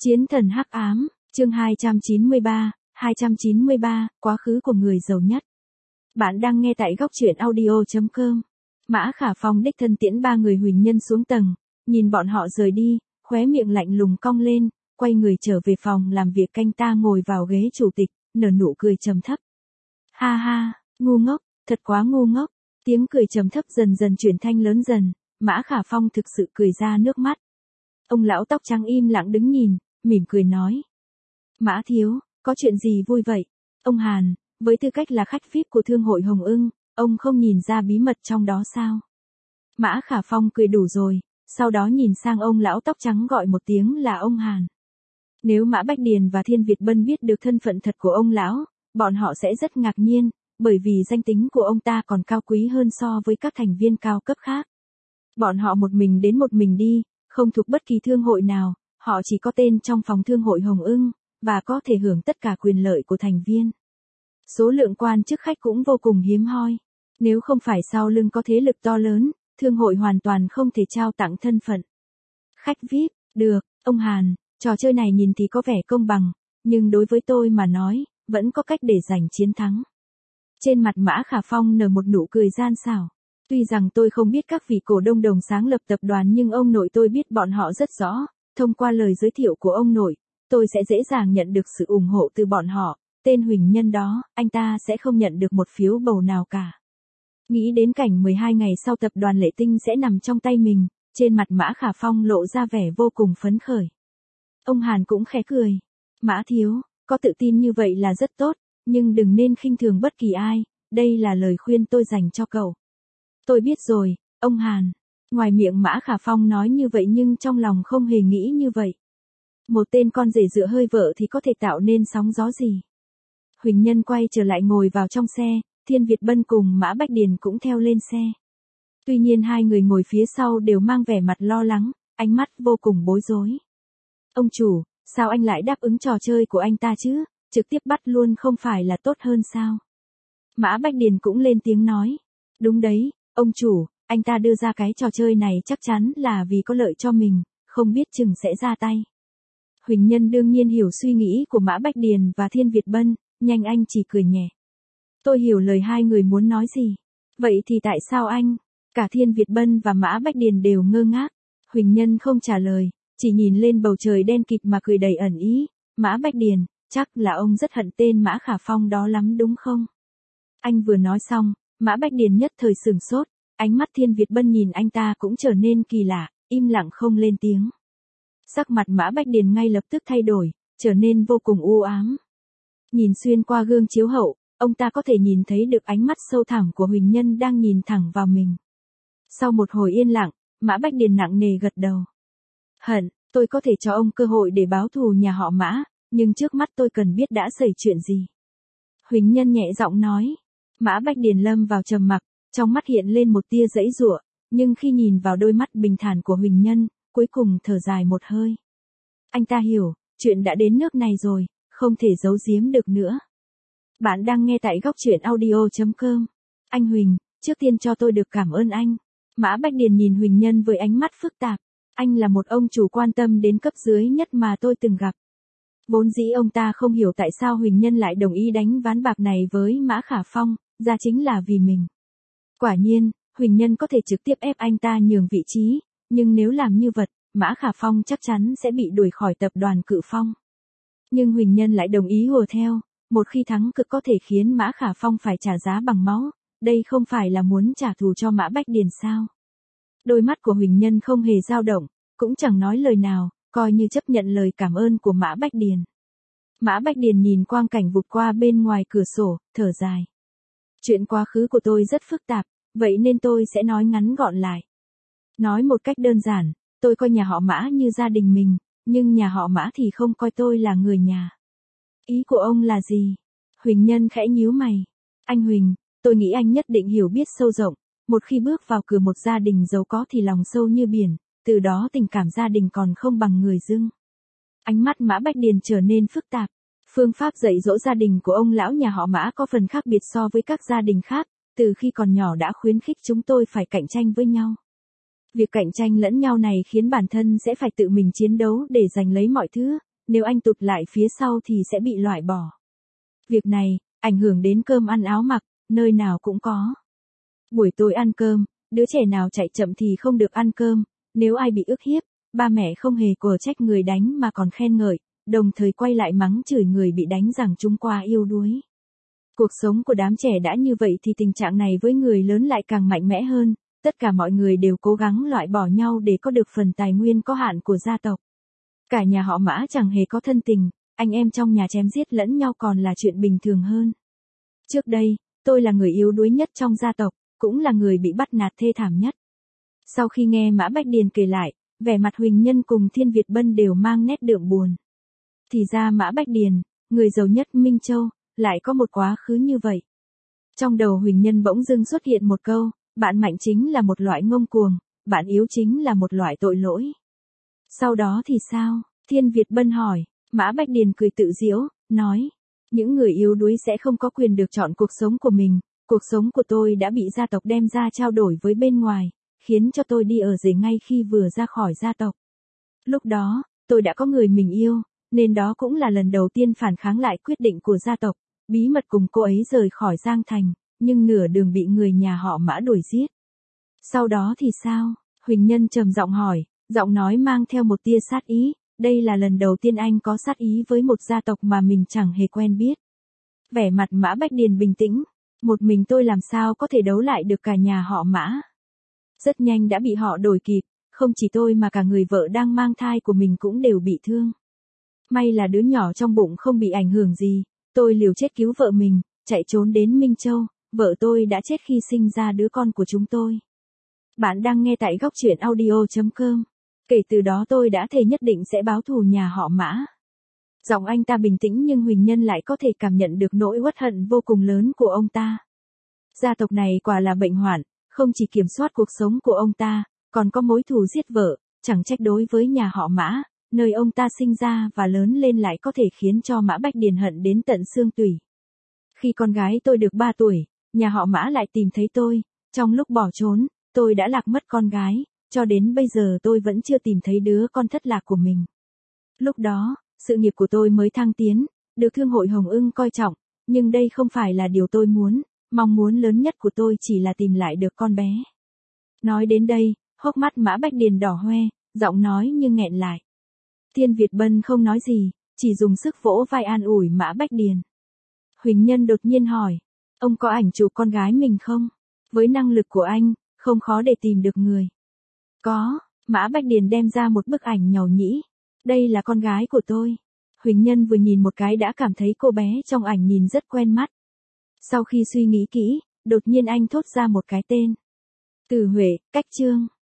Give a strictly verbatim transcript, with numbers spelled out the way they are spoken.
Chiến thần hắc ám, chương hai trăm chín mươi ba, hai trăm chín mươi ba, quá khứ của người giàu nhất. Bạn đang nghe tại góc truyện audio chấm com. Mã Khả Phong đích thân tiễn ba người Huỳnh Nhân xuống tầng, nhìn bọn họ rời đi, khóe miệng lạnh lùng cong lên, quay người trở về phòng làm việc canh ta ngồi vào ghế chủ tịch, nở nụ cười trầm thấp. Ha ha, ngu ngốc, thật quá ngu ngốc. Tiếng cười trầm thấp dần dần chuyển thanh lớn dần, Mã Khả Phong thực sự cười ra nước mắt. Ông lão tóc trắng im lặng đứng nhìn, mỉm cười nói. Mã thiếu, có chuyện gì vui vậy? Ông Hàn, với tư cách là khách vi ai pi của Thương hội Hồng Ưng, ông không nhìn ra bí mật trong đó sao? Mã Khả Phong cười đủ rồi, sau đó nhìn sang ông lão tóc trắng gọi một tiếng là ông Hàn. Nếu Mã Bách Điền và Thiên Việt Bân biết được thân phận thật của ông lão, bọn họ sẽ rất ngạc nhiên, bởi vì danh tính của ông ta còn cao quý hơn so với các thành viên cao cấp khác. Bọn họ một mình đến một mình đi, không thuộc bất kỳ thương hội nào, họ chỉ có tên trong phòng Thương hội Hồng Ưng, và có thể hưởng tất cả quyền lợi của thành viên. Số lượng quan chức khách cũng vô cùng hiếm hoi. Nếu không phải sau lưng có thế lực to lớn, thương hội hoàn toàn không thể trao tặng thân phận khách vi ai pi. Được, ông Hàn, trò chơi này nhìn thì có vẻ công bằng, nhưng đối với tôi mà nói, vẫn có cách để giành chiến thắng. Trên mặt Mã Khả Phong nở một nụ cười gian xảo. Tuy rằng tôi không biết các vị cổ đông đồng sáng lập tập đoàn nhưng ông nội tôi biết bọn họ rất rõ, thông qua lời giới thiệu của ông nội, tôi sẽ dễ dàng nhận được sự ủng hộ từ bọn họ, tên Huỳnh Nhân đó, anh ta sẽ không nhận được một phiếu bầu nào cả. Nghĩ đến cảnh mười hai ngày sau tập đoàn Lệ Tinh sẽ nằm trong tay mình, trên mặt Mã Khả Phong lộ ra vẻ vô cùng phấn khởi. Ông Hàn cũng khẽ cười. Mã thiếu, có tự tin như vậy là rất tốt, nhưng đừng nên khinh thường bất kỳ ai, đây là lời khuyên tôi dành cho cậu. Tôi biết rồi, ông Hàn. Ngoài miệng Mã Khả Phong nói như vậy nhưng trong lòng không hề nghĩ như vậy. Một tên con rể dựa hơi vợ thì có thể tạo nên sóng gió gì. Huỳnh Nhân quay trở lại ngồi vào trong xe, Thiên Việt Bân cùng Mã Bách Điền cũng theo lên xe. Tuy nhiên hai người ngồi phía sau đều mang vẻ mặt lo lắng, ánh mắt vô cùng bối rối. Ông chủ, sao anh lại đáp ứng trò chơi của anh ta chứ, trực tiếp bắt luôn không phải là tốt hơn sao? Mã Bách Điền cũng lên tiếng nói. Đúng đấy, ông chủ, anh ta đưa ra cái trò chơi này chắc chắn là vì có lợi cho mình, không biết chừng sẽ ra tay. Huỳnh Nhân đương nhiên hiểu suy nghĩ của Mã Bách Điền và Thiên Việt Bân, nhanh anh chỉ cười nhẹ. Tôi hiểu lời hai người muốn nói gì. Vậy thì tại sao anh? Cả Thiên Việt Bân và Mã Bách Điền đều ngơ ngác. Huỳnh Nhân không trả lời, chỉ nhìn lên bầu trời đen kịt mà cười đầy ẩn ý. Mã Bách Điền, chắc là ông rất hận tên Mã Khả Phong đó lắm đúng không? Anh vừa nói xong, Mã Bách Điền nhất thời sửng sốt, ánh mắt Thiên Việt Bân nhìn anh ta cũng trở nên kỳ lạ, im lặng không lên tiếng. Sắc mặt Mã Bách Điền ngay lập tức thay đổi, trở nên vô cùng u ám. Nhìn xuyên qua gương chiếu hậu, ông ta có thể nhìn thấy được ánh mắt sâu thẳm của Huỳnh Nhân đang nhìn thẳng vào mình. Sau một hồi yên lặng, Mã Bách Điền nặng nề gật đầu. Hận, tôi có thể cho ông cơ hội để báo thù nhà họ Mã, nhưng trước mắt tôi cần biết đã xảy chuyện gì. Huỳnh Nhân nhẹ giọng nói. Mã Bách Điền lâm vào trầm mặc, trong mắt hiện lên một tia giãy giụa, nhưng khi nhìn vào đôi mắt bình thản của Huỳnh Nhân, cuối cùng thở dài một hơi. Anh ta hiểu, chuyện đã đến nước này rồi, không thể giấu giếm được nữa. Bạn đang nghe tại góc truyện audio chấm com. Anh Huỳnh, trước tiên cho tôi được cảm ơn anh. Mã Bách Điền nhìn Huỳnh Nhân với ánh mắt phức tạp. Anh là một ông chủ quan tâm đến cấp dưới nhất mà tôi từng gặp. Vốn dĩ ông ta không hiểu tại sao Huỳnh Nhân lại đồng ý đánh ván bạc này với Mã Khả Phong, ra chính là vì mình. Quả nhiên, Huỳnh Nhân có thể trực tiếp ép anh ta nhường vị trí, nhưng nếu làm như vậy, Mã Khả Phong chắc chắn sẽ bị đuổi khỏi tập đoàn Cự Phong. Nhưng Huỳnh Nhân lại đồng ý hùa theo, một khi thắng cực có thể khiến Mã Khả Phong phải trả giá bằng máu, đây không phải là muốn trả thù cho Mã Bách Điền sao? Đôi mắt của Huỳnh Nhân không hề dao động, cũng chẳng nói lời nào, coi như chấp nhận lời cảm ơn của Mã Bách Điền. Mã Bách Điền nhìn quang cảnh vụt qua bên ngoài cửa sổ, thở dài. Chuyện quá khứ của tôi rất phức tạp, vậy nên tôi sẽ nói ngắn gọn lại. Nói một cách đơn giản, tôi coi nhà họ Mã như gia đình mình, nhưng nhà họ Mã thì không coi tôi là người nhà. Ý của ông là gì? Huỳnh Nhân khẽ nhíu mày. Anh Huỳnh, tôi nghĩ anh nhất định hiểu biết sâu rộng, một khi bước vào cửa một gia đình giàu có thì lòng sâu như biển, từ đó tình cảm gia đình còn không bằng người dưng. Ánh mắt Mã Bách Điền trở nên phức tạp. Phương pháp dạy dỗ gia đình của ông lão nhà họ Mã có phần khác biệt so với các gia đình khác, từ khi còn nhỏ đã khuyến khích chúng tôi phải cạnh tranh với nhau. Việc cạnh tranh lẫn nhau này khiến bản thân sẽ phải tự mình chiến đấu để giành lấy mọi thứ, nếu anh tụt lại phía sau thì sẽ bị loại bỏ. Việc này, ảnh hưởng đến cơm ăn áo mặc, nơi nào cũng có. Buổi tối ăn cơm, đứa trẻ nào chạy chậm thì không được ăn cơm, nếu ai bị ức hiếp, ba mẹ không hề quở trách người đánh mà còn khen ngợi, đồng thời quay lại mắng chửi người bị đánh rằng chúng qua yếu đuối. Cuộc sống của đám trẻ đã như vậy thì tình trạng này với người lớn lại càng mạnh mẽ hơn, tất cả mọi người đều cố gắng loại bỏ nhau để có được phần tài nguyên có hạn của gia tộc. Cả nhà họ Mã chẳng hề có thân tình, anh em trong nhà chém giết lẫn nhau còn là chuyện bình thường hơn. Trước đây, tôi là người yếu đuối nhất trong gia tộc, cũng là người bị bắt nạt thê thảm nhất. Sau khi nghe Mã Bách Điền kể lại, vẻ mặt Huỳnh Nhân cùng Thiên Việt Bân đều mang nét đượm buồn. Thì ra Mã Bách Điền, người giàu nhất Minh Châu, lại có một quá khứ như vậy. Trong đầu Huỳnh Nhân bỗng dưng xuất hiện một câu, bạn mạnh chính là một loại ngông cuồng, bạn yếu chính là một loại tội lỗi. Sau đó thì sao? Thiên Việt Bân hỏi. Mã Bách Điền cười tự giễu, nói, những người yếu đuối sẽ không có quyền được chọn cuộc sống của mình, cuộc sống của tôi đã bị gia tộc đem ra trao đổi với bên ngoài, khiến cho tôi đi ở rể ngay khi vừa ra khỏi gia tộc. Lúc đó, tôi đã có người mình yêu, nên đó cũng là lần đầu tiên phản kháng lại quyết định của gia tộc, bí mật cùng cô ấy rời khỏi Giang Thành, nhưng nửa đường bị người nhà họ Mã đuổi giết. Sau đó thì sao? Huỳnh Nhân trầm giọng hỏi, giọng nói mang theo một tia sát ý. Đây là lần đầu tiên anh có sát ý với một gia tộc mà mình chẳng hề quen biết. Vẻ mặt Mã Bách Điền bình tĩnh, một mình tôi làm sao có thể đấu lại được cả nhà họ Mã. Rất nhanh đã bị họ đuổi kịp, không chỉ tôi mà cả người vợ đang mang thai của mình cũng đều bị thương. May là đứa nhỏ trong bụng không bị ảnh hưởng gì, tôi liều chết cứu vợ mình, chạy trốn đến Minh Châu, vợ tôi đã chết khi sinh ra đứa con của chúng tôi. Bạn đang nghe tại góc truyện audio chấm com. Kể từ đó tôi đã thề nhất định sẽ báo thù nhà họ Mã. Giọng anh ta bình tĩnh nhưng Huỳnh Nhân lại có thể cảm nhận được nỗi uất hận vô cùng lớn của ông ta. Gia tộc này quả là bệnh hoạn, không chỉ kiểm soát cuộc sống của ông ta, còn có mối thù giết vợ, chẳng trách đối với nhà họ Mã, nơi ông ta sinh ra và lớn lên lại có thể khiến cho Mã Bách Điền hận đến tận xương tủy. Khi con gái tôi được ba tuổi, nhà họ Mã lại tìm thấy tôi, trong lúc bỏ trốn, tôi đã lạc mất con gái. Cho đến bây giờ tôi vẫn chưa tìm thấy đứa con thất lạc của mình. Lúc đó, sự nghiệp của tôi mới thăng tiến, được Thương hội Hồng Ưng coi trọng, nhưng đây không phải là điều tôi muốn, mong muốn lớn nhất của tôi chỉ là tìm lại được con bé. Nói đến đây, hốc mắt Mã Bách Điền đỏ hoe, giọng nói như nghẹn lại. Thiên Việt Bân không nói gì, chỉ dùng sức vỗ vai an ủi Mã Bách Điền. Huỳnh Nhân đột nhiên hỏi, ông có ảnh chụp con gái mình không? Với năng lực của anh, không khó để tìm được người. Có, Mã Bách Điền đem ra một bức ảnh nhàu nhĩ. Đây là con gái của tôi. Huỳnh Nhân vừa nhìn một cái đã cảm thấy cô bé trong ảnh nhìn rất quen mắt. Sau khi suy nghĩ kỹ, đột nhiên anh thốt ra một cái tên. Từ Huệ, Cách Trương.